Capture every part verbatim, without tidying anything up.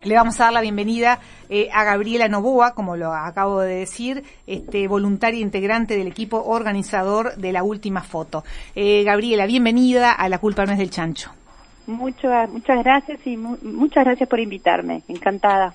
Le vamos a dar la bienvenida eh, a Gabriela Novoa, como lo acabo de decir, este, voluntaria integrante del equipo organizador de La Última Foto. Eh, Gabriela, bienvenida a La Culpa No Es del Chancho. Mucho, muchas gracias y mu muchas gracias por invitarme, encantada.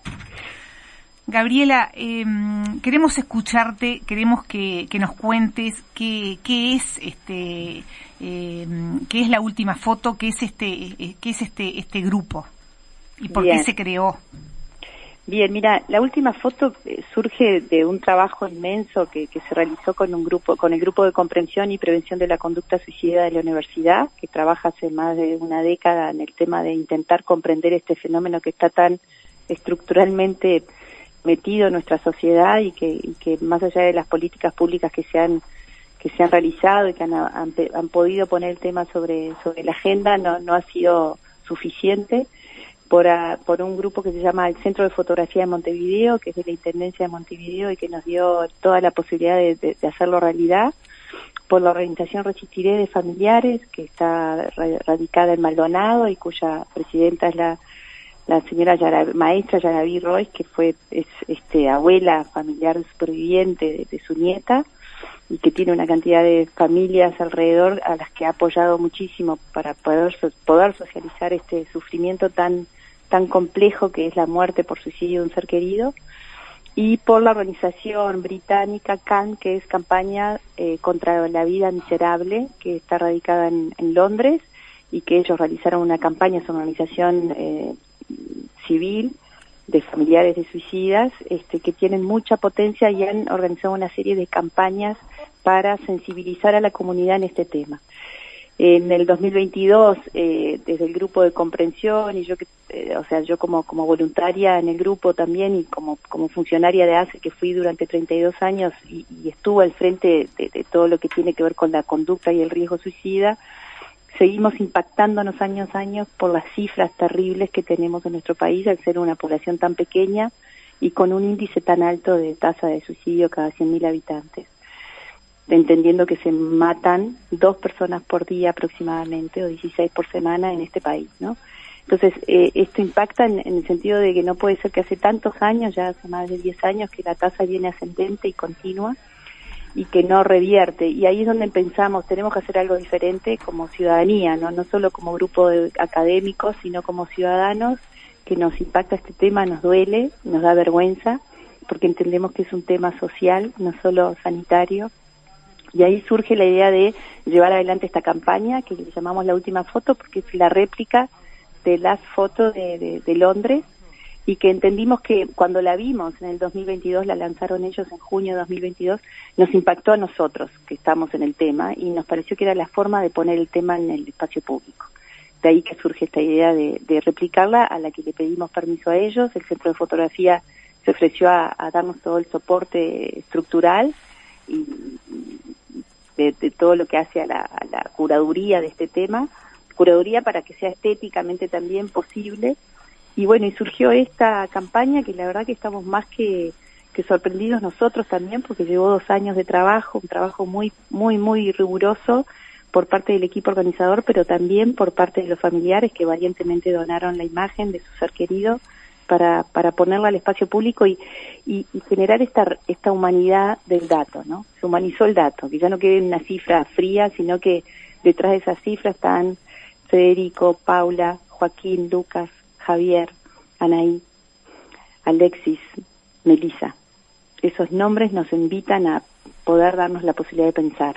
Gabriela, eh, queremos escucharte, queremos que, que nos cuentes qué, qué es este, eh, qué es La Última Foto, qué es este, eh, qué es este, este grupo y por Bien. qué se creó. Bien, mira, La Última Foto surge de un trabajo inmenso que, que se realizó con un grupo, con el grupo de comprensión y prevención de la conducta suicida de la universidad, que trabaja hace más de una década en el tema de intentar comprender este fenómeno que está tan estructuralmente metido en nuestra sociedad y que, y que más allá de las políticas públicas que se han que se han realizado y que han, han, han podido poner el tema sobre sobre la agenda, no no ha sido suficiente. Por, a, por un grupo que se llama el Centro de Fotografía de Montevideo, que es de la Intendencia de Montevideo y que nos dio toda la posibilidad de, de, de hacerlo realidad, por la organización Resistiré de Familiares, que está radicada en Maldonado y cuya presidenta es la, la señora Yara, maestra Yaraví Royce, que fue es, este, abuela familiar superviviente de, de su nieta y que tiene una cantidad de familias alrededor a las que ha apoyado muchísimo para poder, poder socializar este sufrimiento tan tan complejo que es la muerte por suicidio de un ser querido, y por la organización británica C A N, que es Campaña eh, contra la Vida Miserable, que está radicada en, en Londres, y que ellos realizaron una campaña, es una organización eh, civil de familiares de suicidas, este, que tienen mucha potencia y han organizado una serie de campañas para sensibilizar a la comunidad en este tema. En el dos mil veintidós, eh, desde el grupo de comprensión y yo que, eh, o sea, yo como como voluntaria en el grupo también y como como funcionaria de A C E, que fui durante treinta y dos años y, y estuve al frente de, de todo lo que tiene que ver con la conducta y el riesgo suicida, seguimos impactándonos años a años por las cifras terribles que tenemos en nuestro país al ser una población tan pequeña y con un índice tan alto de tasa de suicidio cada cien mil habitantes. Entendiendo que se matan dos personas por día aproximadamente, o dieciséis por semana en este país, ¿no? Entonces, eh, esto impacta en, en el sentido de que no puede ser que hace tantos años, ya hace más de diez años, que la tasa viene ascendente y continua, y que no revierte. Y ahí es donde pensamos, tenemos que hacer algo diferente como ciudadanía, ¿no? No solo como grupo de académicos, sino como ciudadanos, que nos impacta este tema, nos duele, nos da vergüenza, porque entendemos que es un tema social, no solo sanitario. Y ahí surge la idea de llevar adelante esta campaña que le llamamos La Última Foto, porque es la réplica de las fotos de, de, de Londres, y que entendimos que cuando la vimos en el dos mil veintidós, la lanzaron ellos en junio de dos mil veintidós, nos impactó a nosotros que estamos en el tema y nos pareció que era la forma de poner el tema en el espacio público. De ahí que surge esta idea de, de replicarla, a la que le pedimos permiso a ellos. El Centro de Fotografía se ofreció a, a darnos todo el soporte estructural y De, de todo lo que hace a la, a la curaduría de este tema, curaduría para que sea estéticamente también posible. Y bueno, y surgió esta campaña que la verdad que estamos más que, que sorprendidos nosotros también, porque llevó dos años de trabajo, un trabajo muy, muy, muy riguroso por parte del equipo organizador, pero también por parte de los familiares que valientemente donaron la imagen de su ser querido para para ponerla al espacio público y, y, y generar esta esta humanidad del dato, ¿no? Se humanizó el dato, que ya no quede una cifra fría, sino que detrás de esas cifras están Federico, Paula, Joaquín, Lucas, Javier, Anaí, Alexis, Melissa. Esos nombres nos invitan a poder darnos la posibilidad de pensar.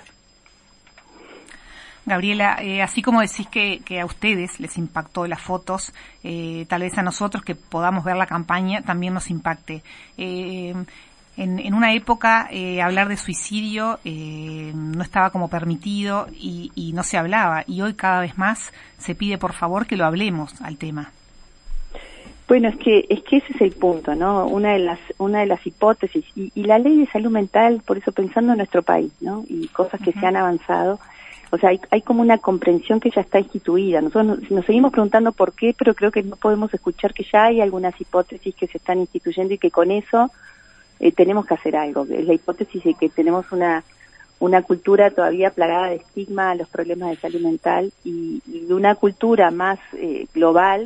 Gabriela, eh, así como decís que, que a ustedes les impactó las fotos, eh, tal vez a nosotros que podamos ver la campaña también nos impacte. Eh, en, en una época eh, hablar de suicidio eh, no estaba como permitido y, y no se hablaba, y hoy cada vez más se pide por favor que lo hablemos al tema. Bueno, es que es que ese es el punto, ¿no? Una de las una de las hipótesis y, y la ley de salud mental, por eso pensando en nuestro país, ¿no? Y cosas que uh-huh. se han avanzado. O sea, hay, hay como una comprensión que ya está instituida. Nosotros nos, nos seguimos preguntando por qué, pero creo que no podemos escuchar que ya hay algunas hipótesis que se están instituyendo y que con eso eh, tenemos que hacer algo. Es la hipótesis de que tenemos una una cultura todavía plagada de estigma a los problemas de salud mental y, y una cultura más eh, global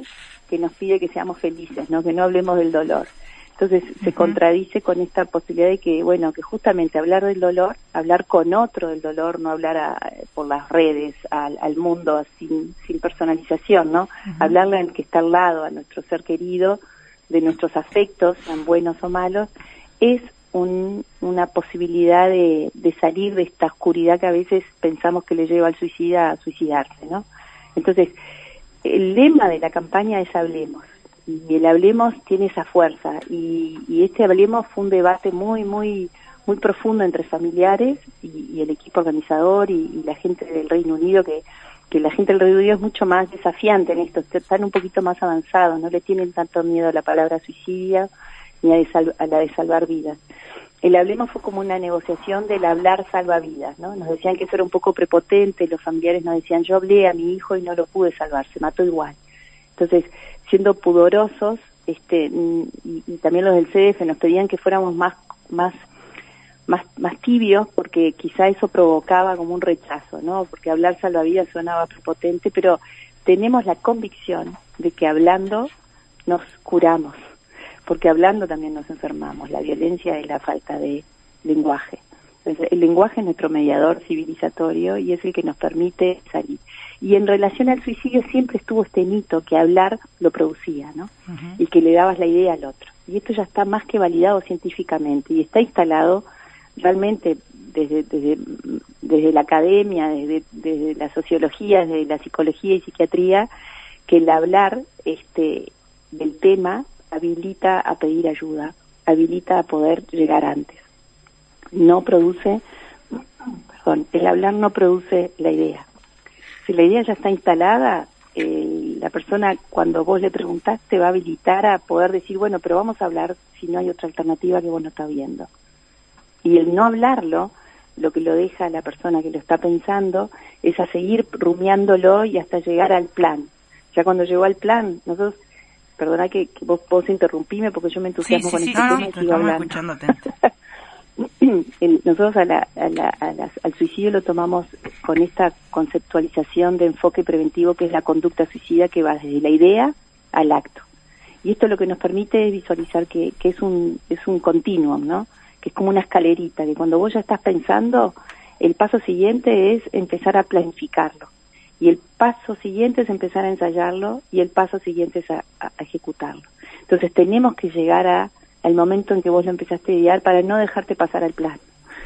que nos pide que seamos felices, ¿no? Que no hablemos del dolor. Entonces se uh-huh. contradice con esta posibilidad de que, bueno, que justamente hablar del dolor, hablar con otro del dolor, no hablar a, por las redes, al, al mundo sin, sin personalización, ¿no? Uh-huh. Hablarle al que está al lado, a nuestro ser querido, de nuestros afectos, sean buenos o malos, es un, una posibilidad de, de salir de esta oscuridad que a veces pensamos que le lleva al suicida a suicidarse, ¿no? Entonces, el lema de la campaña es Hablemos. Y el Hablemos tiene esa fuerza, y, y este Hablemos fue un debate muy, muy, muy profundo entre familiares y, y el equipo organizador y, y la gente del Reino Unido, que, que la gente del Reino Unido es mucho más desafiante en esto, están un poquito más avanzados, no le tienen tanto miedo a la palabra suicidio ni a, de sal, a la de salvar vidas. El Hablemos fue como una negociación del hablar salva vidas, ¿no? Nos decían que eso era un poco prepotente, los familiares nos decían, yo hablé a mi hijo y no lo pude salvar, se mató igual. Entonces, siendo pudorosos, este, y, y también los del C D F nos pedían que fuéramos más, más, más, más tibios, porque quizá eso provocaba como un rechazo, ¿no? Porque hablar salvavidas sonaba prepotente, pero tenemos la convicción de que hablando nos curamos, porque hablando también nos enfermamos. La violencia es la falta de lenguaje. Entonces, el lenguaje es nuestro mediador civilizatorio y es el que nos permite salir. Y en relación al suicidio siempre estuvo este mito que hablar lo producía, ¿no? Uh-huh. Y que le dabas la idea al otro. Y esto ya está más que validado científicamente y está instalado realmente desde desde, desde la academia, desde, desde la sociología, desde la psicología y psiquiatría, que el hablar este del tema habilita a pedir ayuda, habilita a poder llegar antes. No produce, perdón, el hablar no produce la idea. Si la idea ya está instalada, eh, la persona cuando vos le preguntás te va a habilitar a poder decir, bueno, pero vamos a hablar si no hay otra alternativa que vos no estás viendo. Y el no hablarlo, lo que lo deja a la persona que lo está pensando, es a seguir rumiándolo y hasta llegar al plan. Ya cuando llegó al plan, nosotros, perdona que, que vos, vos interrumpime porque yo me entusiasmo sí, sí, con sí, este no, tema no, y sigo hablando. Escuchándote. Nosotros a la, a la, a las, al suicidio lo tomamos con esta conceptualización de enfoque preventivo que es la conducta suicida, que va desde la idea al acto. Y esto lo que nos permite es visualizar que, que es un es un continuum, ¿no? Que es como una escalerita, que cuando vos ya estás pensando, el paso siguiente es empezar a planificarlo. Y el paso siguiente es empezar a ensayarlo, y el paso siguiente es a, a, a ejecutarlo. Entonces tenemos que llegar a al momento en que vos lo empezaste a idear para no dejarte pasar al plan.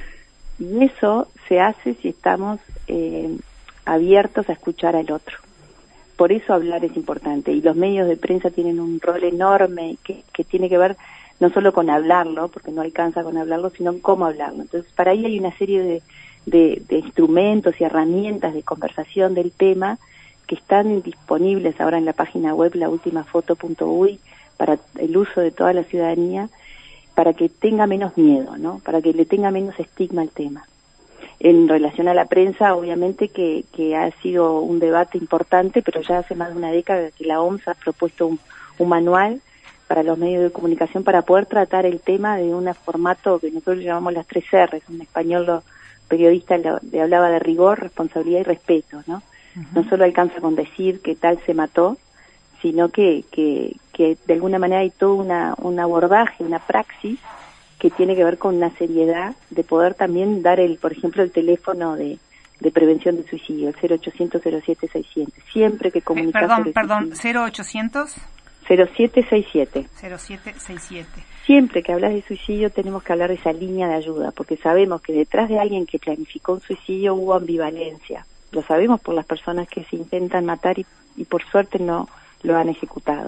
Y eso se hace si estamos eh, abiertos a escuchar al otro. Por eso hablar es importante, y los medios de prensa tienen un rol enorme que, que tiene que ver no solo con hablarlo, porque no alcanza con hablarlo, sino en cómo hablarlo. Entonces, para ahí hay una serie de, de, de instrumentos y herramientas de conversación del tema que están disponibles ahora en la página web la última foto punto u y para el uso de toda la ciudadanía, para que tenga menos miedo, ¿no? Para que le tenga menos estigma al tema. En relación a la prensa, obviamente que, que ha sido un debate importante, pero ya hace más de una década que la O M S ha propuesto un, un manual para los medios de comunicación para poder tratar el tema de un formato que nosotros llamamos las tres erres. En español los periodistas le hablaba de rigor, responsabilidad y respeto, ¿no? Uh-huh. No solo alcanza con decir que tal se mató, sino que, que, que de alguna manera hay todo una, un abordaje, una praxis que tiene que ver con una seriedad de poder también dar, el, por ejemplo, el teléfono de, de prevención del suicidio, el cero ochocientos cero siete seis siete. Siempre que comunicas... Eh, perdón, perdón, cero ochocientos cero siete seis siete. cero siete seis siete. Siempre que hablas de suicidio tenemos que hablar de esa línea de ayuda, porque sabemos que detrás de alguien que planificó un suicidio hubo ambivalencia. Lo sabemos por las personas que se intentan matar y, y por suerte no lo han ejecutado.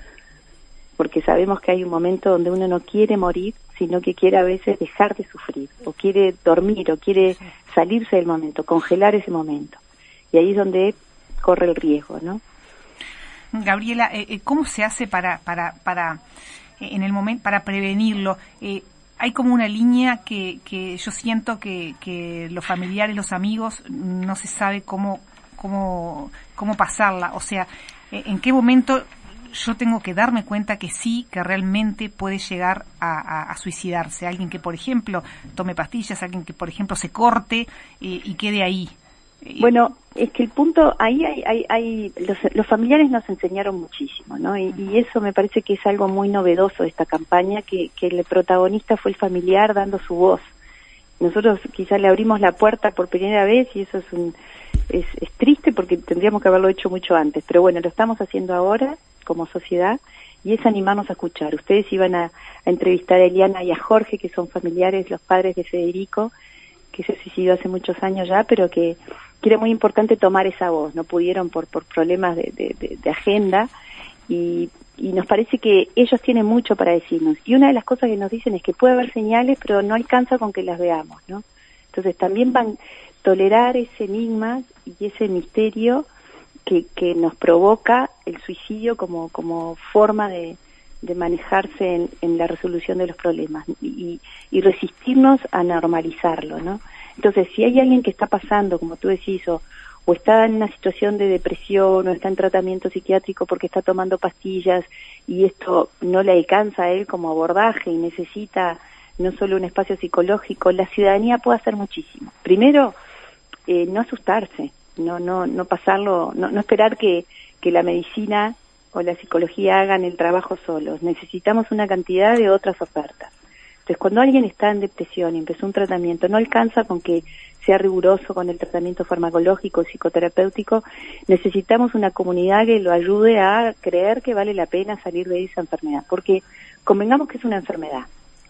Porque sabemos que hay un momento donde uno no quiere morir, sino que quiere a veces dejar de sufrir, o quiere dormir, o quiere sí. salirse del momento, congelar ese momento. Y ahí es donde corre el riesgo, ¿no? Gabriela, eh, ¿cómo se hace para para para eh, en el momento para prevenirlo? Eh, hay como una línea que que yo siento que que los familiares, los amigos no se sabe cómo cómo cómo pasarla, o sea, eh, en qué momento yo tengo que darme cuenta que sí, que realmente puede llegar a, a, a suicidarse. Alguien que, por ejemplo, tome pastillas, alguien que, por ejemplo, se corte eh, y quede ahí. Bueno, es que el punto, ahí hay, hay, hay los, los familiares nos enseñaron muchísimo, ¿no? Y, y eso me parece que es algo muy novedoso de esta campaña, que, que el protagonista fue el familiar dando su voz. Nosotros quizás le abrimos la puerta por primera vez y eso es un es, es triste porque tendríamos que haberlo hecho mucho antes, pero bueno, lo estamos haciendo ahora como sociedad y es animarnos a escuchar. Ustedes iban a, a entrevistar a Eliana y a Jorge, que son familiares, los padres de Federico, que se suicidó hace muchos años ya, pero que, que era muy importante tomar esa voz. No pudieron por, por problemas de, de, de, de agenda y, y nos parece que ellos tienen mucho para decirnos. Y una de las cosas que nos dicen es que puede haber señales, pero no alcanza con que las veamos, ¿no? Entonces también van a tolerar ese enigma y ese misterio que, que nos provoca el suicidio como, como forma de, de manejarse en, en la resolución de los problemas y, y resistirnos a normalizarlo, ¿no? Entonces, si hay alguien que está pasando, como tú decís, o, o está en una situación de depresión o está en tratamiento psiquiátrico porque está tomando pastillas y esto no le alcanza a él como abordaje y necesita no solo un espacio psicológico, la ciudadanía puede hacer muchísimo. Primero, eh, no asustarse, no no no pasarlo, no, no esperar que, que la medicina o la psicología hagan el trabajo solos. Necesitamos una cantidad de otras ofertas. Entonces, cuando alguien está en depresión y empezó un tratamiento, no alcanza con que sea riguroso con el tratamiento farmacológico, psicoterapéutico, necesitamos una comunidad que lo ayude a creer que vale la pena salir de esa enfermedad, porque convengamos que es una enfermedad,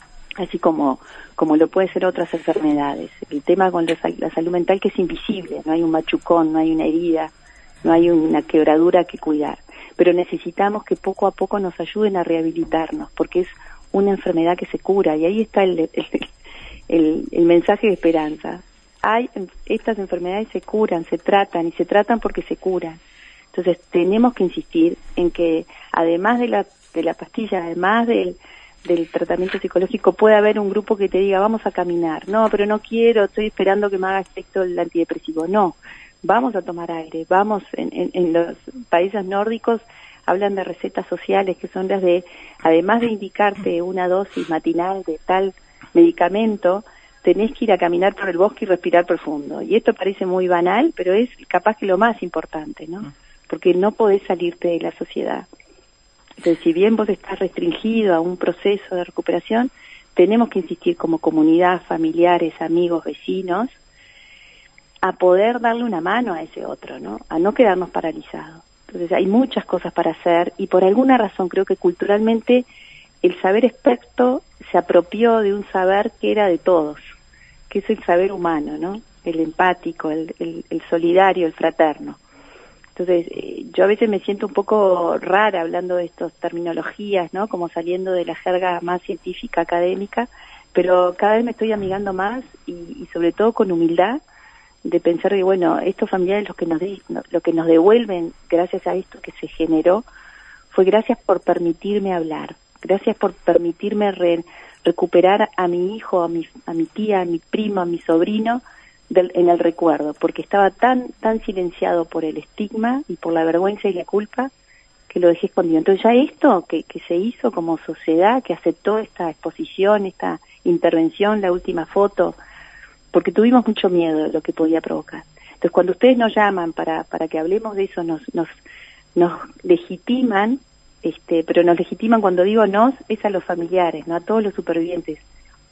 así como como lo puede ser otras enfermedades. El tema con la salud mental que es invisible, no hay un machucón, no hay una herida, no hay una quebradura que cuidar, pero necesitamos que poco a poco nos ayuden a rehabilitarnos, porque es una enfermedad que se cura, y ahí está el, el, el, el mensaje de esperanza. Hay estas enfermedades se curan, se tratan, y se tratan porque se curan. Entonces tenemos que insistir en que además de la, de la pastilla, además del del tratamiento psicológico, puede haber un grupo que te diga vamos a caminar, no, pero no quiero, estoy esperando que me haga efecto el antidepresivo. No, vamos a tomar aire, vamos, en, en, en los países nórdicos hablan de recetas sociales, que son las de, además de indicarte una dosis matinal de tal medicamento, tenés que ir a caminar por el bosque y respirar profundo. Y esto parece muy banal, pero es capaz que lo más importante, ¿no? Porque no podés salirte de la sociedad. Entonces, si bien vos estás restringido a un proceso de recuperación, tenemos que insistir como comunidad, familiares, amigos, vecinos, a poder darle una mano a ese otro, ¿no? A no quedarnos paralizados. Entonces, hay muchas cosas para hacer y por alguna razón creo que culturalmente el saber experto se apropió de un saber que era de todos, que es el saber humano, ¿no? El empático, el, el, el solidario, el fraterno. Entonces, eh, yo a veces me siento un poco rara hablando de estas terminologías, ¿no? Como saliendo de la jerga más científica, académica, pero cada vez me estoy amigando más y, y sobre todo con humildad de pensar que, bueno, estos familiares lo que nos de, lo que nos devuelven gracias a esto que se generó fue gracias por permitirme hablar, gracias por permitirme re, recuperar a mi hijo, a mi, a mi tía, a mi primo, a mi sobrino, Del, en el recuerdo, porque estaba tan tan silenciado por el estigma y por la vergüenza y la culpa que lo dejé escondido. Entonces ya esto que, que se hizo como sociedad, que aceptó esta exposición, esta intervención, la última foto, porque tuvimos mucho miedo de lo que podía provocar. Entonces cuando ustedes nos llaman para para que hablemos de eso, nos nos nos legitiman, este pero nos legitiman, cuando digo nos, es a los familiares, no a todos los supervivientes,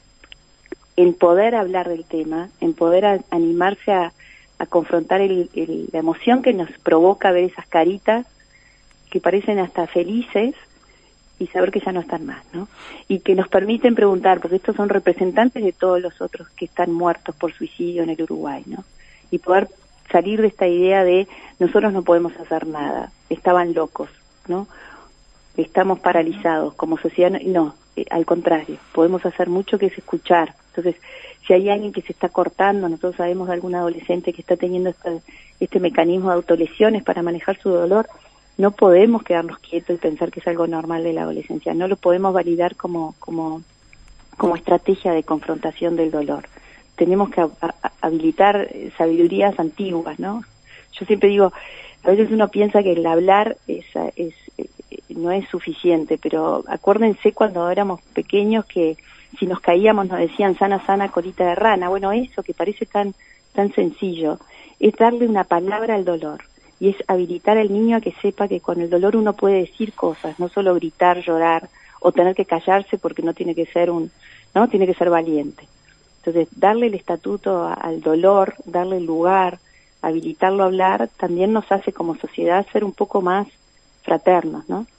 en poder hablar del tema, en poder a, animarse a, a confrontar el, el, la emoción que nos provoca ver esas caritas que parecen hasta felices y saber que ya no están más, ¿no? Y que nos permiten preguntar, porque estos son representantes de todos los otros que están muertos por suicidio en el Uruguay, ¿no? Y poder salir de esta idea de nosotros no podemos hacer nada, estaban locos, ¿no? Estamos paralizados como sociedad, no, eh, al contrario, podemos hacer mucho, que es escuchar. Entonces, si hay alguien que se está cortando, nosotros sabemos de algún adolescente que está teniendo este, este mecanismo de autolesiones para manejar su dolor, no podemos quedarnos quietos y pensar que es algo normal de la adolescencia, no lo podemos validar como como como estrategia de confrontación del dolor. Tenemos que a, a, habilitar sabidurías antiguas, ¿no? Yo siempre digo, a veces uno piensa que el hablar es, es, es no es suficiente, pero acuérdense cuando éramos pequeños que si nos caíamos nos decían sana, sana, colita de rana. Bueno, eso que parece tan tan sencillo, es darle una palabra al dolor. Y es habilitar al niño a que sepa que con el dolor uno puede decir cosas, no solo gritar, llorar, o tener que callarse porque no tiene que ser un, ¿no? Tiene que ser valiente. Entonces, darle el estatuto a, al dolor, darle el lugar, habilitarlo a hablar, también nos hace como sociedad ser un poco más fraternos, ¿no?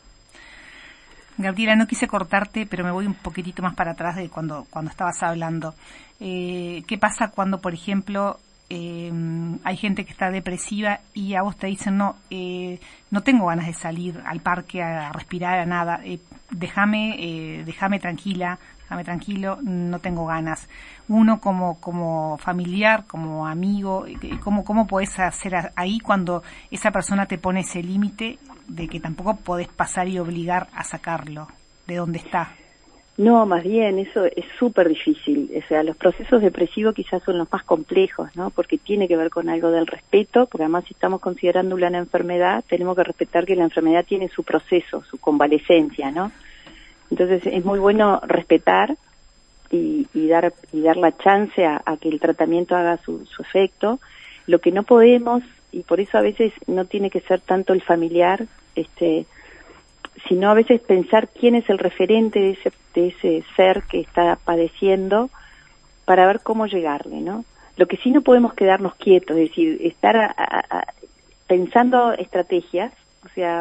Gabriela, no quise cortarte, pero me voy un poquitito más para atrás de cuando, cuando estabas hablando. Eh, ¿Qué pasa cuando, por ejemplo, Eh, hay gente que está depresiva y a vos te dicen no, eh, no tengo ganas de salir al parque a, a respirar, a nada, eh, déjame, eh, déjame tranquila, déjame tranquilo, no tengo ganas? Uno como como familiar, como amigo, ¿cómo, cómo podés hacer ahí cuando esa persona te pone ese límite de que tampoco podés pasar y obligar a sacarlo de donde está? No, más bien, eso es súper difícil. O sea, los procesos depresivos quizás son los más complejos, ¿no? Porque tiene que ver con algo del respeto, porque además si estamos considerando una enfermedad, tenemos que respetar que la enfermedad tiene su proceso, su convalecencia, ¿no? Entonces es muy bueno respetar y, y dar y dar la chance a, a que el tratamiento haga su, su efecto. Lo que no podemos, y por eso a veces no tiene que ser tanto el familiar, este... sino a veces pensar quién es el referente de ese, de ese ser que está padeciendo para ver cómo llegarle, ¿no? Lo que sí no podemos quedarnos quietos, es decir, estar a, a, a, pensando estrategias, o sea,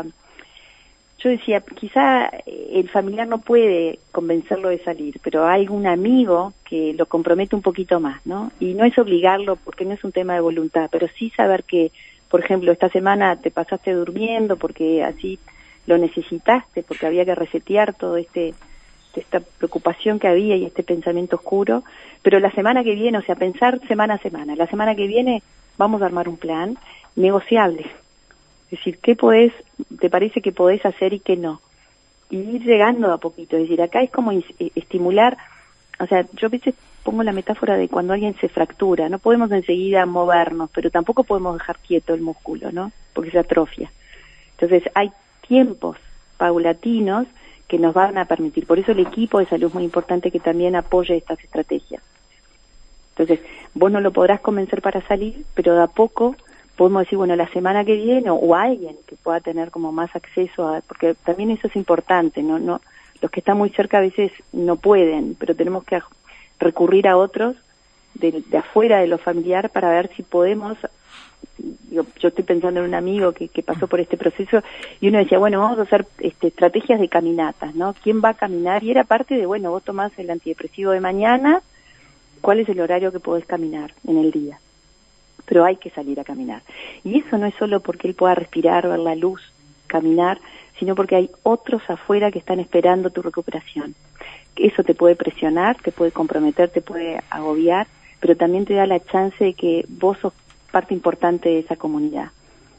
yo decía, quizá el familiar no puede convencerlo de salir, pero hay un amigo que lo compromete un poquito más, ¿no? Y no es obligarlo porque no es un tema de voluntad, pero sí saber que, por ejemplo, esta semana te pasaste durmiendo porque así lo necesitaste, porque había que resetear todo este esta preocupación que había y este pensamiento oscuro, pero la semana que viene, o sea, pensar semana a semana, la semana que viene vamos a armar un plan negociable, es decir, ¿qué podés, te parece que podés hacer y qué no? Y ir llegando a poquito, es decir, acá es como estimular, o sea, yo a veces pongo la metáfora de cuando alguien se fractura, no podemos enseguida movernos, pero tampoco podemos dejar quieto el músculo, ¿no? Porque se atrofia. Entonces hay tiempos paulatinos que nos van a permitir. Por eso el equipo de salud es muy importante que también apoye estas estrategias. Entonces, vos no lo podrás convencer para salir, pero de a poco podemos decir, bueno, la semana que viene, o, o alguien que pueda tener como más acceso a, porque también eso es importante, no, no, los que están muy cerca a veces no pueden, pero tenemos que recurrir a otros de, de afuera de lo familiar para ver si podemos. Yo, yo estoy pensando en un amigo que, que pasó por este proceso y uno decía, bueno, vamos a hacer este, estrategias de caminatas, ¿no? ¿Quién va a caminar? Y era parte de, bueno, vos tomás el antidepresivo de mañana, ¿cuál es el horario que podés caminar en el día? Pero hay que salir a caminar. Y eso no es solo porque él pueda respirar, ver la luz, caminar, sino porque hay otros afuera que están esperando tu recuperación. Eso te puede presionar, te puede comprometer, te puede agobiar, pero también te da la chance de que vos sos parte importante de esa comunidad.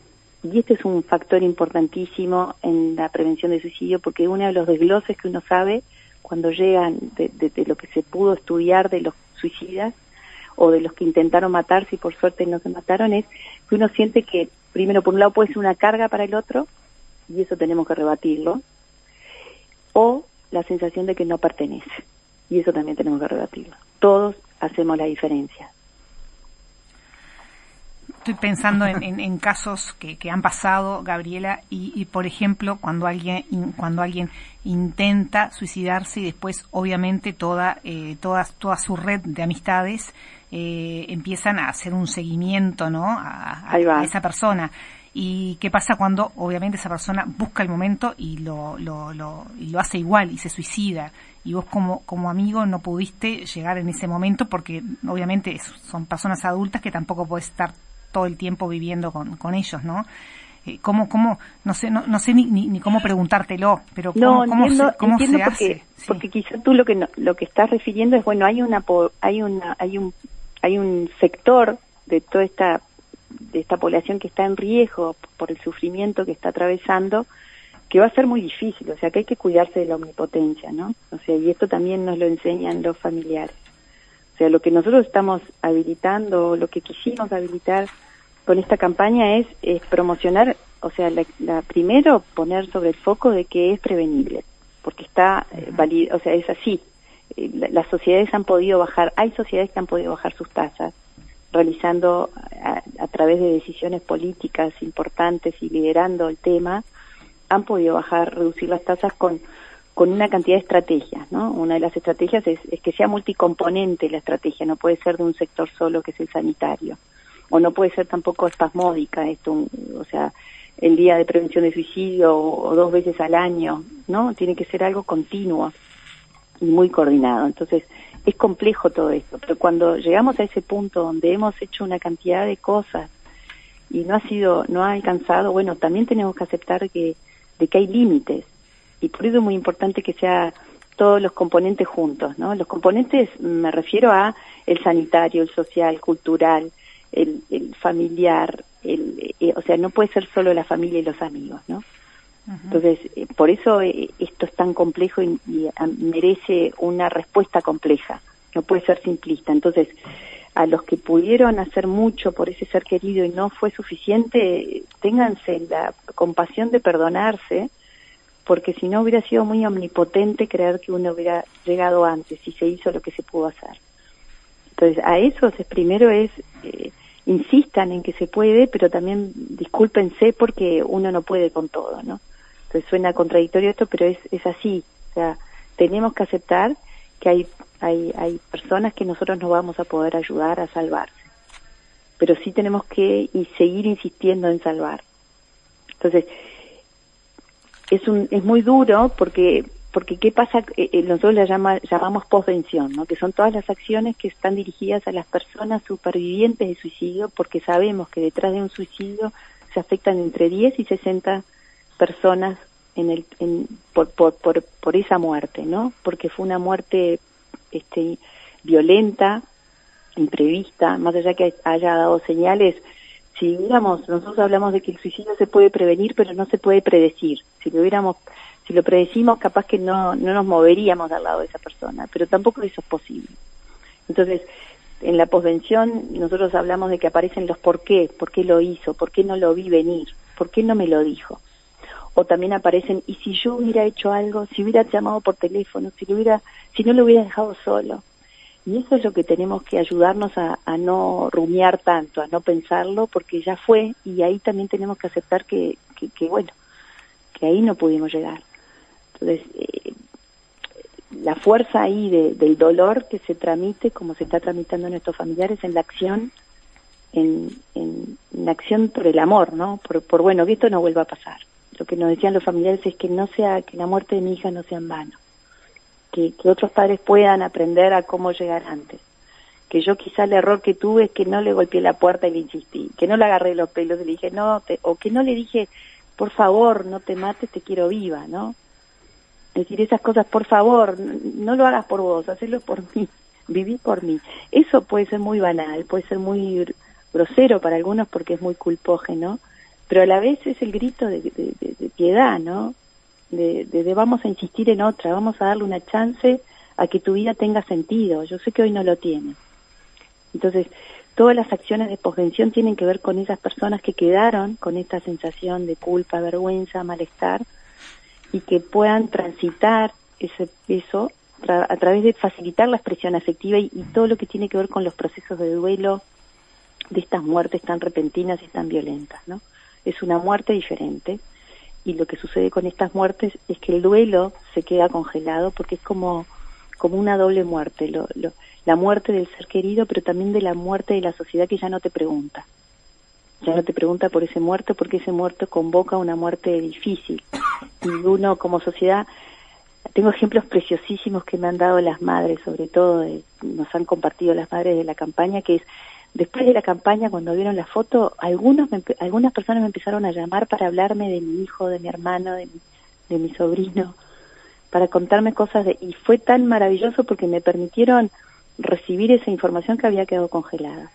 Y este es un factor importantísimo en la prevención de suicidio, porque uno de los desgloses que uno sabe cuando llegan de, de, de lo que se pudo estudiar de los suicidas o de los que intentaron matarse y por suerte no se mataron, es que uno siente que primero por un lado puede ser una carga para el otro, y eso tenemos que rebatirlo, o la sensación de que no pertenece, y eso también tenemos que rebatirlo. Todos hacemos la diferencia. Estoy pensando en, en, en casos que, que han pasado, Gabriela, y, y por ejemplo, cuando alguien in, cuando alguien intenta suicidarse y después, obviamente, toda eh, toda toda su red de amistades eh, empiezan a hacer un seguimiento, ¿no? A, a, a esa persona. ¿Y qué pasa cuando, obviamente, esa persona busca el momento y lo lo lo y lo hace igual y se suicida? Y vos como como amigo no pudiste llegar en ese momento porque, obviamente, son personas adultas que tampoco podés estar todo el tiempo viviendo con, con ellos, ¿no? Eh, ¿Cómo, cómo, no sé, no, no sé ni, ni, ni cómo preguntártelo, pero cómo, no, cómo entiendo, se, cómo entiendo se porque, hace? Sí. Porque quizá tú lo que no, lo que estás refiriendo es, bueno, hay una, hay una, hay un, hay un sector de toda esta, de esta población que está en riesgo por el sufrimiento que está atravesando, que va a ser muy difícil, o sea, que hay que cuidarse de la omnipotencia, ¿no? O sea, y esto también nos lo enseñan los familiares. O sea, lo que nosotros estamos habilitando, lo que quisimos habilitar con esta campaña es, es promocionar, o sea, la, la, primero poner sobre el foco de que es prevenible, porque está, eh, valid, o sea, es así. Eh, la, las sociedades han podido bajar, hay sociedades que han podido bajar sus tasas, realizando a, a través de decisiones políticas importantes y liderando el tema, han podido bajar, reducir las tasas con, con una cantidad de estrategias, ¿no? Una de las estrategias es, es que sea multicomponente la estrategia, no puede ser de un sector solo que es el sanitario, o no puede ser tampoco espasmódica, esto, un, o sea, el día de prevención de suicidio o, o dos veces al año, ¿no? Tiene que ser algo continuo y muy coordinado. Entonces, es complejo todo esto, pero cuando llegamos a ese punto donde hemos hecho una cantidad de cosas y no ha sido, no ha alcanzado, bueno, también tenemos que aceptar que, de que hay límites, y por eso es muy importante que sea todos los componentes juntos, ¿no? Los componentes, me refiero a el sanitario, el social, cultural, el, el familiar, el, eh, o sea, no puede ser solo la familia y los amigos, ¿no? Uh-huh. Entonces, eh, por eso eh, esto es tan complejo y, y a, merece una respuesta compleja, no puede ser simplista. Entonces, a los que pudieron hacer mucho por ese ser querido y no fue suficiente, ténganse la compasión de perdonarse, porque si no hubiera sido muy omnipotente creer que uno hubiera llegado antes y se hizo lo que se pudo hacer. Entonces, a eso primero es, eh, insistan en que se puede, pero también discúlpense porque uno no puede con todo, ¿no? Entonces suena contradictorio esto, pero es, es así. O sea, tenemos que aceptar que hay, hay, hay personas que nosotros no vamos a poder ayudar a salvarse, pero sí tenemos que y seguir insistiendo en salvar. Entonces, es un es muy duro porque porque qué pasa, eh, nosotros la llama, llamamos posvención, ¿no? Que son todas las acciones que están dirigidas a las personas supervivientes de suicidio, porque sabemos que detrás de un suicidio se afectan entre diez y sesenta personas en el en, por, por por por esa muerte, ¿no? Porque fue una muerte este violenta, imprevista, más allá que haya dado señales. Si hubiéramos, nosotros hablamos de que el suicidio se puede prevenir, pero no se puede predecir. Si lo hubiéramos, si lo predecimos, capaz que no, no nos moveríamos al lado de esa persona, pero tampoco eso es posible. Entonces, en la posvención nosotros hablamos de que aparecen los por qué, por qué lo hizo, por qué no lo vi venir, por qué no me lo dijo. O también aparecen, y si yo hubiera hecho algo, si hubiera llamado por teléfono, si lo hubiera, si no lo hubiera dejado solo. Y eso es lo que tenemos que ayudarnos a, a no rumiar tanto, a no pensarlo, porque ya fue, y ahí también tenemos que aceptar que, que, que bueno, que ahí no pudimos llegar. Entonces, eh, la fuerza ahí de, del dolor que se tramite, como se está tramitando en nuestros familiares, en la acción, en, en, en la acción por el amor, ¿no? Por, por, bueno, que esto no vuelva a pasar. Lo que nos decían los familiares es que no sea, que la muerte de mi hija no sea en vano. Que, que otros padres puedan aprender a cómo llegar antes. Que yo quizá el error que tuve es que no le golpeé la puerta y le insistí, que no le agarré los pelos y le dije, no, te, o que no le dije, por favor, no te mates, te quiero viva, ¿no? Es decir, esas cosas, por favor, no lo hagas por vos, hacelo por mí, viví por mí. Eso puede ser muy banal, puede ser muy grosero para algunos porque es muy culpógeno, pero a la vez es el grito de, de, de, de piedad, ¿no? De, de, de vamos a insistir en otra, vamos a darle una chance a que tu vida tenga sentido. Yo sé que hoy no lo tiene. Entonces, todas las acciones de posvención tienen que ver con esas personas que quedaron con esta sensación de culpa, vergüenza, malestar, y que puedan transitar ese eso tra- a través de facilitar la expresión afectiva y, y todo lo que tiene que ver con los procesos de duelo de estas muertes tan repentinas y tan violentas, ¿no? Es una muerte diferente. Y lo que sucede con estas muertes es que el duelo se queda congelado porque es como, como una doble muerte, lo, lo, la muerte del ser querido, pero también de la muerte de la sociedad que ya no te pregunta. Ya no te pregunta por ese muerto porque ese muerto convoca una muerte difícil. Y uno como sociedad, tengo ejemplos preciosísimos que me han dado las madres, sobre todo de, nos han compartido las madres de la campaña, que es después de la campaña, cuando vieron la foto, algunos me, algunas personas me empezaron a llamar para hablarme de mi hijo, de mi hermano, de mi, de mi sobrino, para contarme cosas de, y fue tan maravilloso porque me permitieron recibir esa información que había quedado congelada.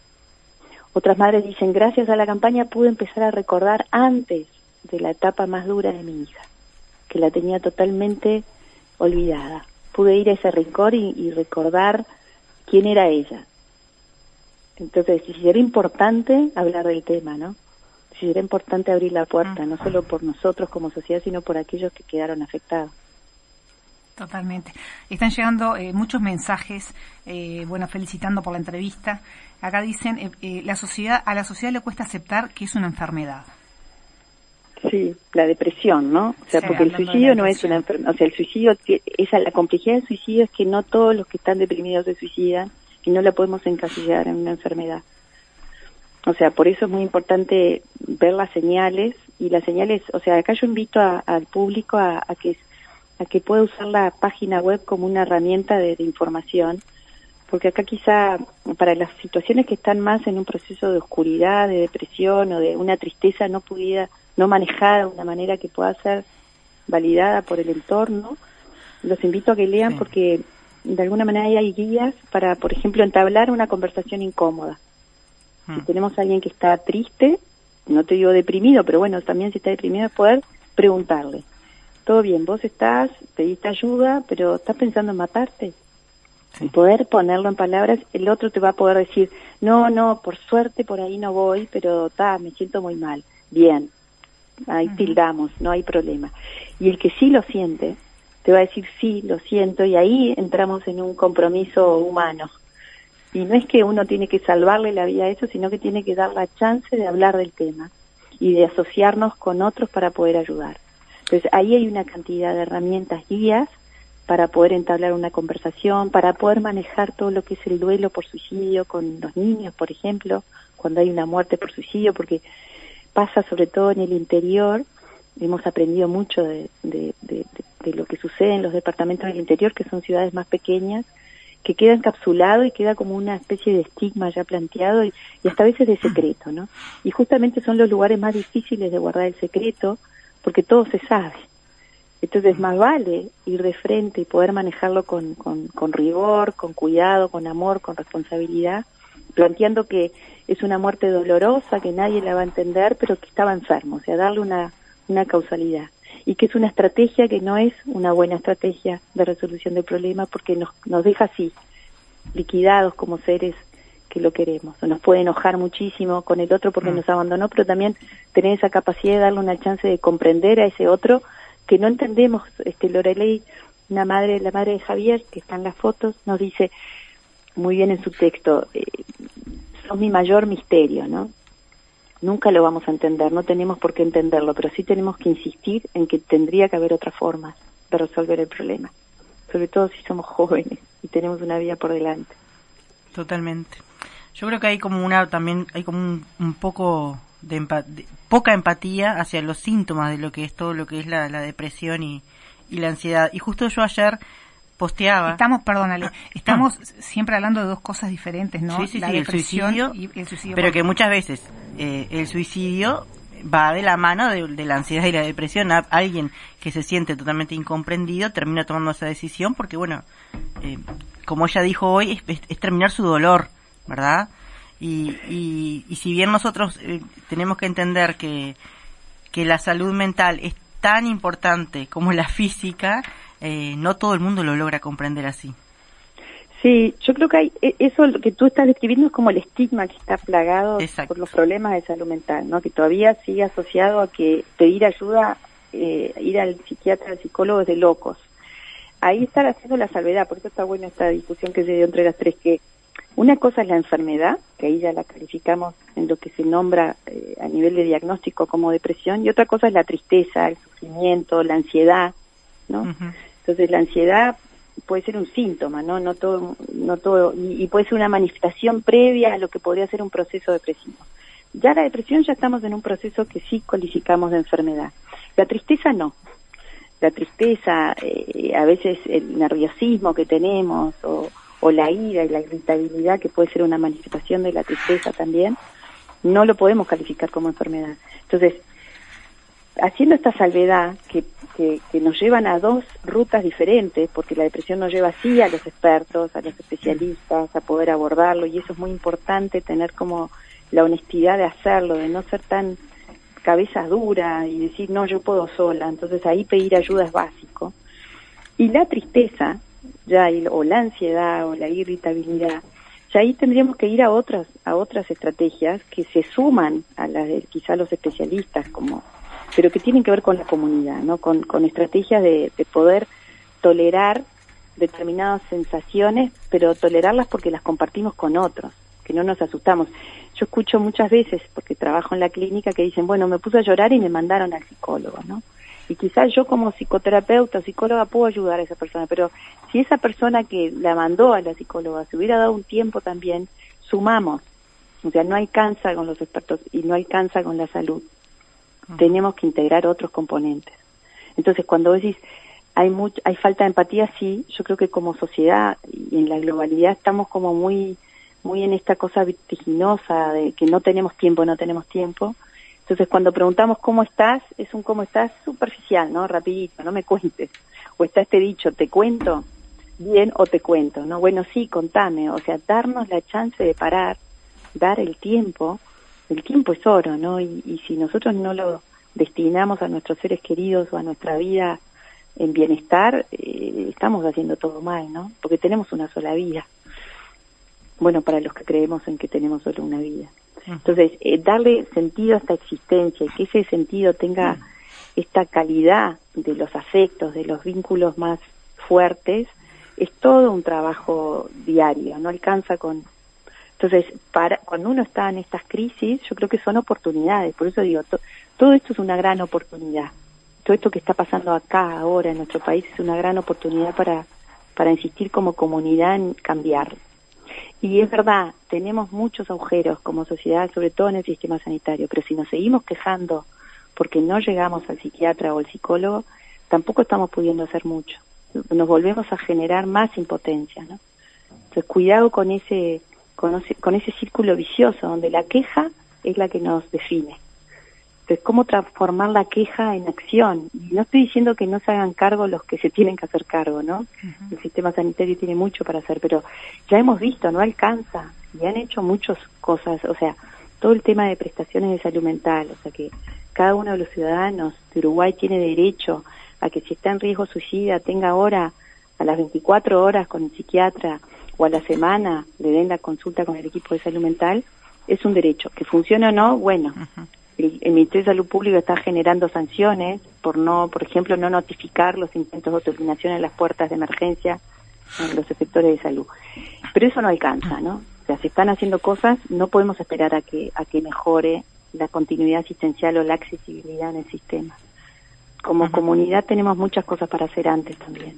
Otras madres dicen, gracias a la campaña pude empezar a recordar antes de la etapa más dura de mi hija, que la tenía totalmente olvidada. Pude ir a ese rincón y, y recordar quién era ella. Entonces, si era importante hablar del tema, ¿no? Si era importante abrir la puerta, no solo por nosotros como sociedad, sino por aquellos que quedaron afectados. Totalmente. Están llegando eh, muchos mensajes, eh, bueno, felicitando por la entrevista. Acá dicen, eh, eh, la sociedad, a la sociedad le cuesta aceptar que es una enfermedad. Sí, la depresión, ¿no? O sea, sí, porque el suicidio no es una enfermedad, o sea, el suicidio, esa, la complejidad del suicidio es que no todos los que están deprimidos se suicidan y no la podemos encasillar en una enfermedad. O sea, por eso es muy importante ver las señales, y las señales, o sea, acá yo invito a, al público a, a que a que pueda usar la página web como una herramienta de, de información, porque acá quizá para las situaciones que están más en un proceso de oscuridad, de depresión o de una tristeza no pudida, no manejada de una manera que pueda ser validada por el entorno, los invito a que lean, sí, porque de alguna manera ahí hay guías para, por ejemplo, entablar una conversación incómoda. Hmm. Si tenemos a alguien que está triste, no te digo deprimido, pero bueno, también si está deprimido es poder preguntarle: todo bien, vos estás, pediste ayuda, pero estás pensando en matarte. Sí. Y poder ponerlo en palabras, el otro te va a poder decir, no, no, por suerte por ahí no voy, pero ta, me siento muy mal. Bien, ahí uh-huh. tildamos, no hay problema. Y el que sí lo siente, te va a decir, sí, lo siento, y ahí entramos en un compromiso humano. Y no es que uno tiene que salvarle la vida a eso, sino que tiene que dar la chance de hablar del tema y de asociarnos con otros para poder ayudar. Entonces ahí hay una cantidad de herramientas, guías, para poder entablar una conversación, para poder manejar todo lo que es el duelo por suicidio con los niños, por ejemplo, cuando hay una muerte por suicidio, porque pasa sobre todo en el interior. Hemos aprendido mucho de, de, de, de lo que sucede en los departamentos del interior, que son ciudades más pequeñas, que queda encapsulado y queda como una especie de estigma ya planteado y, y hasta a veces de secreto, ¿no? Y justamente son los lugares más difíciles de guardar el secreto, porque todo se sabe. Entonces más vale ir de frente y poder manejarlo con, con, con rigor, con cuidado, con amor, con responsabilidad, planteando que es una muerte dolorosa, que nadie la va a entender, pero que estaba enfermo, o sea, darle una, una causalidad. Y que es una estrategia que no es una buena estrategia de resolución del problema, porque nos, nos deja así, liquidados como seres que lo queremos. O nos puede enojar muchísimo con el otro porque mm. nos abandonó, pero también tener esa capacidad de darle una chance de comprender a ese otro que no entendemos. Este, Lorelei, una madre, la madre de Javier, que está en las fotos, nos dice muy bien en su texto, eh, sos mi mayor misterio, ¿no? Nunca lo vamos a entender, no tenemos por qué entenderlo, pero sí tenemos que insistir en que tendría que haber otras formas de resolver el problema, sobre todo si somos jóvenes y tenemos una vida por delante. Totalmente. Yo creo que hay como una, también hay como un, un poco de, empa- de poca empatía hacia los síntomas de lo que es todo lo que es la, la depresión y, y la ansiedad. Y justo yo ayer posteaba. Estamos, perdónale, estamos siempre hablando de dos cosas diferentes, ¿no? Sí, sí, la sí, depresión el suicidio, y el suicidio. Pero por... que muchas veces eh, el suicidio va de la mano de, de la ansiedad y la depresión. A, alguien que se siente totalmente incomprendido termina tomando esa decisión porque, bueno, eh, como ella dijo hoy, es, es, es terminar su dolor, ¿verdad? Y, y, y si bien nosotros eh, tenemos que entender que, que la salud mental es tan importante como la física, eh, no todo el mundo lo logra comprender así. Sí, yo creo que hay, eso lo que tú estás describiendo es como el estigma que está plagado Exacto. por los problemas de salud mental, ¿no? Que todavía sigue asociado a que pedir ayuda, eh, ir al psiquiatra, al psicólogo es de locos. Ahí estar haciendo la salvedad, por eso está buena esta discusión que se dio entre las tres, que una cosa es la enfermedad, que ahí ya la calificamos en lo que se nombra eh, a nivel de diagnóstico como depresión, y otra cosa es la tristeza, el sufrimiento, la ansiedad, ¿no? Uh-huh. Entonces la ansiedad puede ser un síntoma, ¿no? No todo, no todo, y, y puede ser una manifestación previa a lo que podría ser un proceso depresivo. Ya la depresión ya estamos en un proceso que sí calificamos de enfermedad. La tristeza no. La tristeza, eh, a veces el nerviosismo que tenemos, o, o la ira y la irritabilidad, que puede ser una manifestación de la tristeza también, no lo podemos calificar como enfermedad. Entonces, haciendo esta salvedad que, que, que nos llevan a dos rutas diferentes, porque la depresión nos lleva así a los expertos, a los especialistas, a poder abordarlo, y eso es muy importante, tener como la honestidad de hacerlo, de no ser tan cabeza dura y decir, no, yo puedo sola. Entonces ahí pedir ayuda es básico. Y la tristeza, ya o la ansiedad o la irritabilidad, ya ahí tendríamos que ir a otras a otras estrategias que se suman a las de quizá los especialistas, como pero que tienen que ver con la comunidad, ¿no? Con, con estrategias de, de poder tolerar determinadas sensaciones, pero tolerarlas porque las compartimos con otros, que no nos asustamos. Yo escucho muchas veces, porque trabajo en la clínica, que dicen, bueno, me puse a llorar y me mandaron al psicólogo, ¿no? Y quizás yo como psicoterapeuta o psicóloga puedo ayudar a esa persona, pero si esa persona que la mandó a la psicóloga se hubiera dado un tiempo también, sumamos. O sea, no alcanza con los expertos y no alcanza con la salud. Tenemos que integrar otros componentes. Entonces, cuando decís, hay much, hay falta de empatía, sí, yo creo que como sociedad y en la globalidad estamos como muy, muy en esta cosa vertiginosa de que no tenemos tiempo, no tenemos tiempo. Entonces, cuando preguntamos cómo estás, es un cómo estás superficial, ¿no? Rapidito, no me cuentes. O está este dicho, te cuento bien o te cuento, ¿no? Bueno, sí, contame. O sea, darnos la chance de parar, dar el tiempo. El tiempo es oro, ¿no? Y, y si nosotros no lo destinamos a nuestros seres queridos o a nuestra vida en bienestar, eh, estamos haciendo todo mal, ¿no? Porque tenemos una sola vida. Bueno, para los que creemos en que tenemos solo una vida. Entonces, eh, darle sentido a esta existencia y que ese sentido tenga esta calidad de los afectos, de los vínculos más fuertes, es todo un trabajo diario, no alcanza con... Entonces, para cuando uno está en estas crisis, yo creo que son oportunidades, por eso digo, to, todo esto es una gran oportunidad. Todo esto que está pasando acá, ahora, en nuestro país, es una gran oportunidad para, para insistir como comunidad en cambiar. Y es verdad, tenemos muchos agujeros como sociedad, sobre todo en el sistema sanitario, pero si nos seguimos quejando porque no llegamos al psiquiatra o al psicólogo, tampoco estamos pudiendo hacer mucho. Nos volvemos a generar más impotencia, ¿no? Entonces, cuidado con ese, con ese, con ese círculo vicioso, donde la queja es la que nos define. Entonces, ¿cómo transformar la queja en acción? Y no estoy diciendo que no se hagan cargo los que se tienen que hacer cargo, ¿no? Uh-huh. El sistema sanitario tiene mucho para hacer, pero ya hemos visto, no alcanza. Y han hecho muchas cosas, o sea, todo el tema de prestaciones de salud mental, o sea que cada uno de los ciudadanos de Uruguay tiene derecho a que si está en riesgo suicida tenga ahora a las veinticuatro horas con el psiquiatra o a la semana le den la consulta con el equipo de salud mental, es un derecho. Que funcione o no, bueno... Uh-huh. El, el Ministerio de Salud Pública está generando sanciones por no, por ejemplo, no notificar los intentos de autoeliminación en las puertas de emergencia en los efectores de salud. Pero eso no alcanza, ¿no? O sea, se están haciendo cosas, no podemos esperar a que a que mejore la continuidad asistencial o la accesibilidad en el sistema. Como uh-huh. comunidad tenemos muchas cosas para hacer antes también.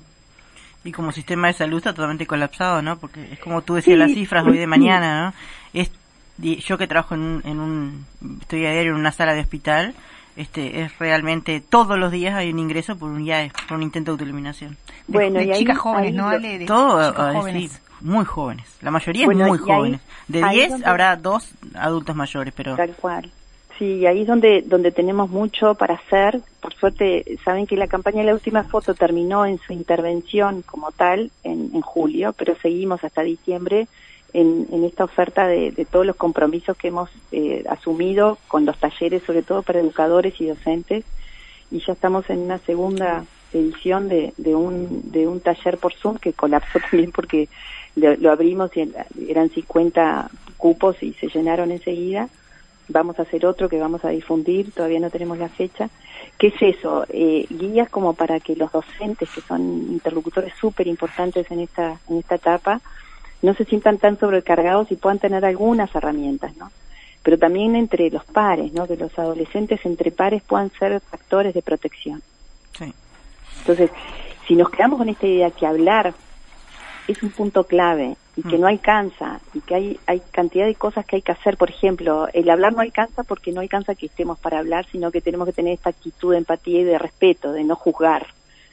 Y como sistema de salud está totalmente colapsado, ¿no? Porque es como tú decías, sí. Las cifras hoy de mañana, ¿no? Es yo que trabajo en un, en un estoy a diario en una sala de hospital, este es realmente todos los días hay un ingreso por un I A E, por un intento de autoeliminación. Bueno, de, de y chicas ahí, jóvenes, ahí ¿no? Lo, de todo, jóvenes. Sí, muy jóvenes. La mayoría bueno, es muy jóvenes. De diez donde, habrá dos adultos mayores, pero tal cual. Sí, ahí es donde donde tenemos mucho para hacer. Por suerte, saben que la campaña de la última foto terminó en su intervención como tal en, en julio, pero seguimos hasta diciembre En, en esta oferta de, de todos los compromisos que hemos eh, asumido con los talleres, sobre todo para educadores y docentes, y ya estamos en una segunda edición de, de un de un taller por Zoom que colapsó también porque lo, lo abrimos y eran cincuenta cupos y se llenaron enseguida. Vamos a hacer otro que vamos a difundir, todavía no tenemos la fecha. ¿Qué es eso? Eh, guías como para que los docentes, que son interlocutores súper importantes en esta en esta etapa, no se sientan tan sobrecargados y puedan tener algunas herramientas, ¿no? Pero también entre los pares, ¿no? Que los adolescentes entre pares puedan ser factores de protección. Sí. Entonces, si nos quedamos con esta idea que hablar es un punto clave y que mm. no alcanza y que hay hay cantidad de cosas que hay que hacer, por ejemplo, el hablar no alcanza porque no alcanza que estemos para hablar, sino que tenemos que tener esta actitud de empatía y de respeto, de no juzgar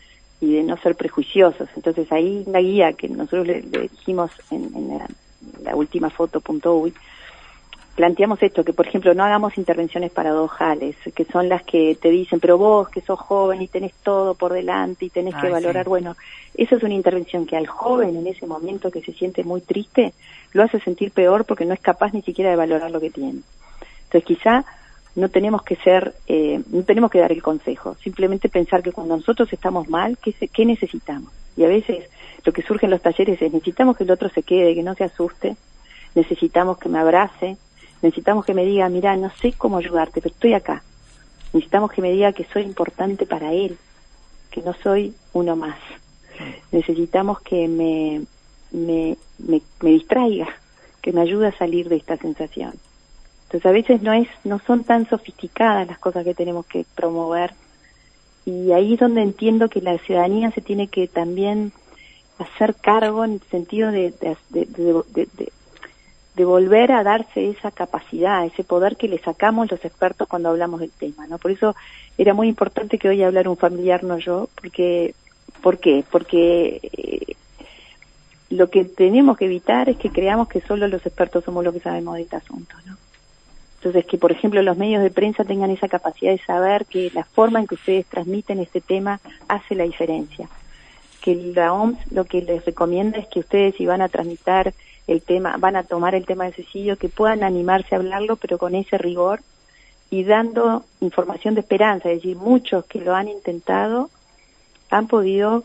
y de no ser prejuiciosos. Entonces ahí la guía que nosotros le, le dijimos en, en la, la última foto punto uy, planteamos esto, que por ejemplo no hagamos intervenciones paradojales, que son las que te dicen, pero vos que sos joven y tenés todo por delante y tenés Ay, que valorar, sí. Bueno, esa es una intervención que al joven en ese momento que se siente muy triste, lo hace sentir peor porque no es capaz ni siquiera de valorar lo que tiene. Entonces quizá no tenemos que ser, eh, no tenemos que dar el consejo, simplemente pensar que cuando nosotros estamos mal, ¿qué, se, ¿qué necesitamos? Y a veces lo que surge en los talleres es, necesitamos que el otro se quede, que no se asuste, necesitamos que me abrace, necesitamos que me diga, mira, no sé cómo ayudarte, pero estoy acá. Necesitamos que me diga que soy importante para él, que no soy uno más. necesitamos que me, me, me, me distraiga, que me ayude a salir de esta sensación. Entonces a veces no es, no son tan sofisticadas las cosas que tenemos que promover, y ahí es donde entiendo que la ciudadanía se tiene que también hacer cargo en el sentido de, de, de, de, de, de, de volver a darse esa capacidad, ese poder que le sacamos los expertos cuando hablamos del tema, ¿no? Por eso era muy importante que hoy hablara un familiar, no yo, porque, ¿por qué? Porque eh, lo que tenemos que evitar es que creamos que solo los expertos somos los que sabemos de este asunto, ¿no? Entonces, que por ejemplo los medios de prensa tengan esa capacidad de saber que la forma en que ustedes transmiten este tema hace la diferencia. Que la O M S lo que les recomienda es que ustedes, si van a transmitir el tema, van a tomar el tema del suicidio, que puedan animarse a hablarlo, pero con ese rigor y dando información de esperanza. Es decir, muchos que lo han intentado han podido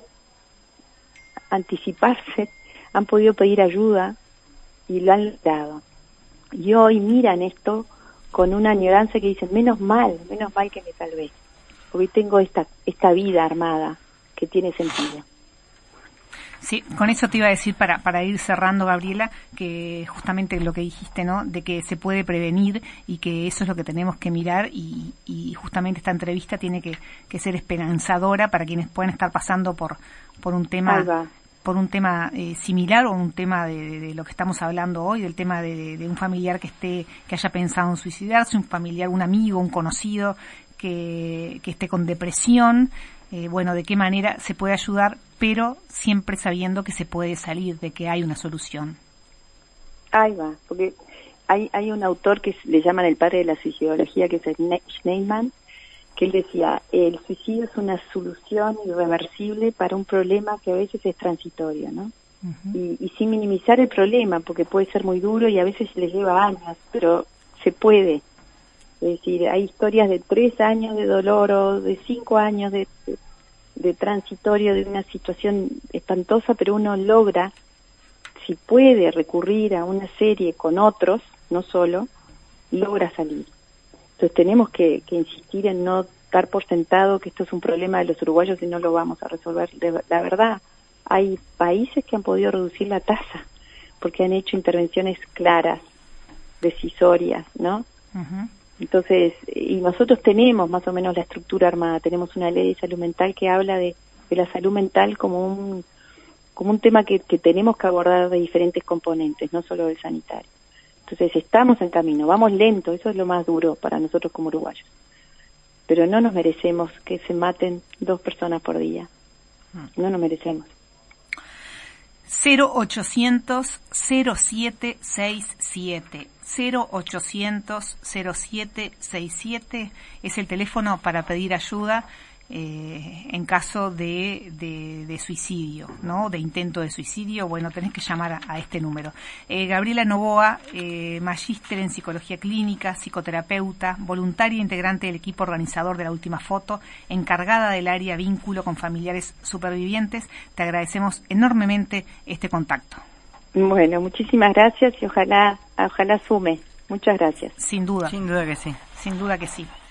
anticiparse, han podido pedir ayuda y lo han dado. Y hoy miran esto con una añoranza que dicen, menos mal, menos mal que me salvé, porque tengo esta, esta vida armada que tiene sentido. Sí, con eso te iba a decir para para ir cerrando, Gabriela, que justamente lo que dijiste, ¿no? De que se puede prevenir y que eso es lo que tenemos que mirar, y, y justamente esta entrevista tiene que, que ser esperanzadora para quienes puedan estar pasando por por un tema por un tema eh, similar, o un tema de, de, de lo que estamos hablando hoy, del tema de, de, de un familiar que esté que haya pensado en suicidarse, un familiar, un amigo, un conocido que que esté con depresión. Eh, bueno, de qué manera se puede ayudar, pero siempre sabiendo que se puede salir, de que hay una solución. Ahí va, porque hay hay un autor que le llaman el padre de la suicidología, que es Schneemann, que él decía, el suicidio es una solución irreversible para un problema que a veces es transitorio, ¿no? Uh-huh. Y, y sin minimizar el problema, porque puede ser muy duro y a veces le lleva años, pero se puede. Es decir, hay historias de tres años de dolor o de cinco años de, de, de transitorio de una situación espantosa, pero uno logra, si puede recurrir a una serie con otros, no solo, logra salir. Entonces tenemos que, que insistir en no dar por sentado que esto es un problema de los uruguayos y no lo vamos a resolver. De, la verdad, hay países que han podido reducir la tasa porque han hecho intervenciones claras, decisorias, ¿no? Uh-huh. Entonces, y nosotros tenemos más o menos la estructura armada, tenemos una ley de salud mental que habla de, de la salud mental como un como un tema que, que tenemos que abordar de diferentes componentes, no solo del sanitario. Entonces, estamos en camino, vamos lento, eso es lo más duro para nosotros como uruguayos. Pero no nos merecemos que se maten dos personas por día, no nos merecemos. cero ochocientos cero siete seis siete cero ochocientos cero siete seis siete es el teléfono para pedir ayuda eh, en caso de, de, de suicidio, ¿no? De intento de suicidio. Bueno, tenés que llamar a, a este número. Eh, Gabriela Novoa, eh, magíster en psicología clínica, psicoterapeuta, voluntaria integrante del equipo organizador de La Última Foto, encargada del área vínculo con familiares supervivientes. Te agradecemos enormemente este contacto. Bueno, muchísimas gracias y ojalá, ojalá sume. Muchas gracias. Sin duda. Sin duda que sí. Sin duda que sí.